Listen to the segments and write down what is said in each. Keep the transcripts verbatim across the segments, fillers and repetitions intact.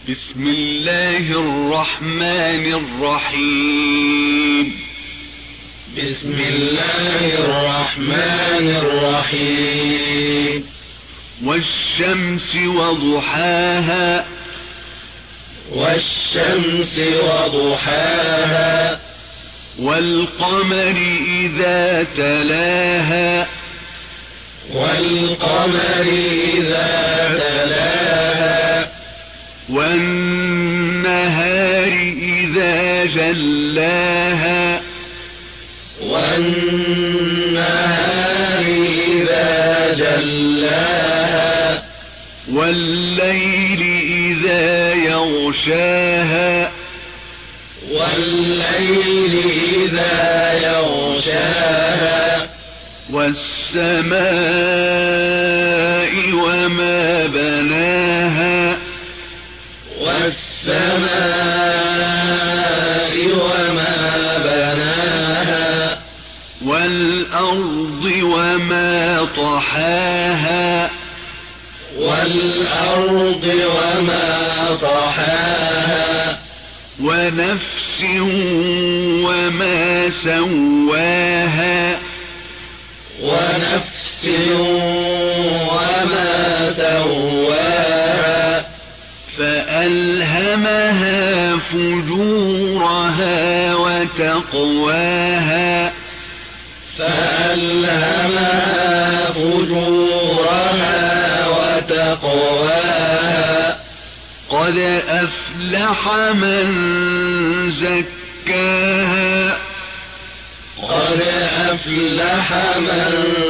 بسم الله الرحمن الرحيم. بسم الله الرحمن الرحيم. والشمس وضحاها والشمس وضحاها والقمر إذا تلاها والقمر إذا تلاها والنهار إذا جلاها والنهار إذا جلاها والليل إذا يغشاها والليل إذا يغشاها والسماء وما بناها والسماء وما بناها والأرض وما طحاها والأرض وما طحاها ونفس وما سواها ونفس وما سواها فألهمها فجورها وتقواها فألهمها فجورها وتقواها قد أفلح من زكاها قد أفلح من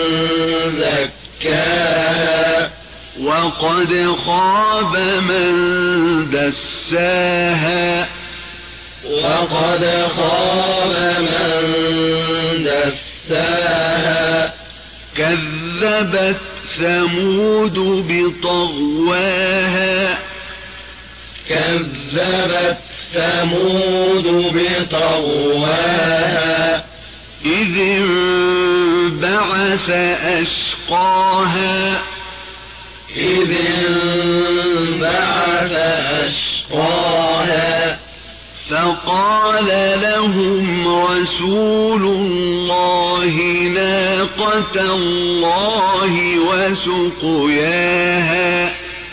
زكاها وقد خاب من دساها وقد خاب من دساها كذبت ثمود بطغواها كذبت ثمود بطغواها إذ انبعث أشقاها إذ انبعث أشقاها فقال لهم رسول الله ناقة الله وسقياها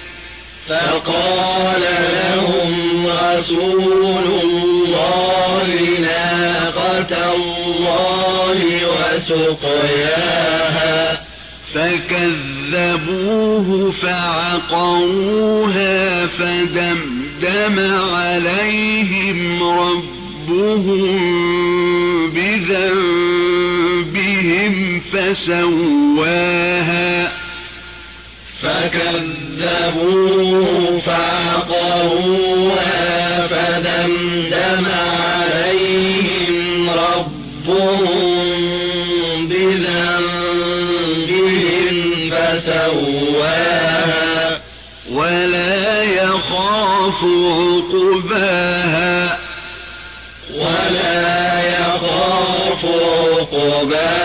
فقال لهم رسول الله ناقة الله وسقياها فكذبوه فعقروها فدمدم عليهم ربهم بذنبهم فسواها فكذبوه فعقروها فدمدم عليهم ربهم بذنبهم فسواها ولا يخاف عقباها ولا يخاف عقباها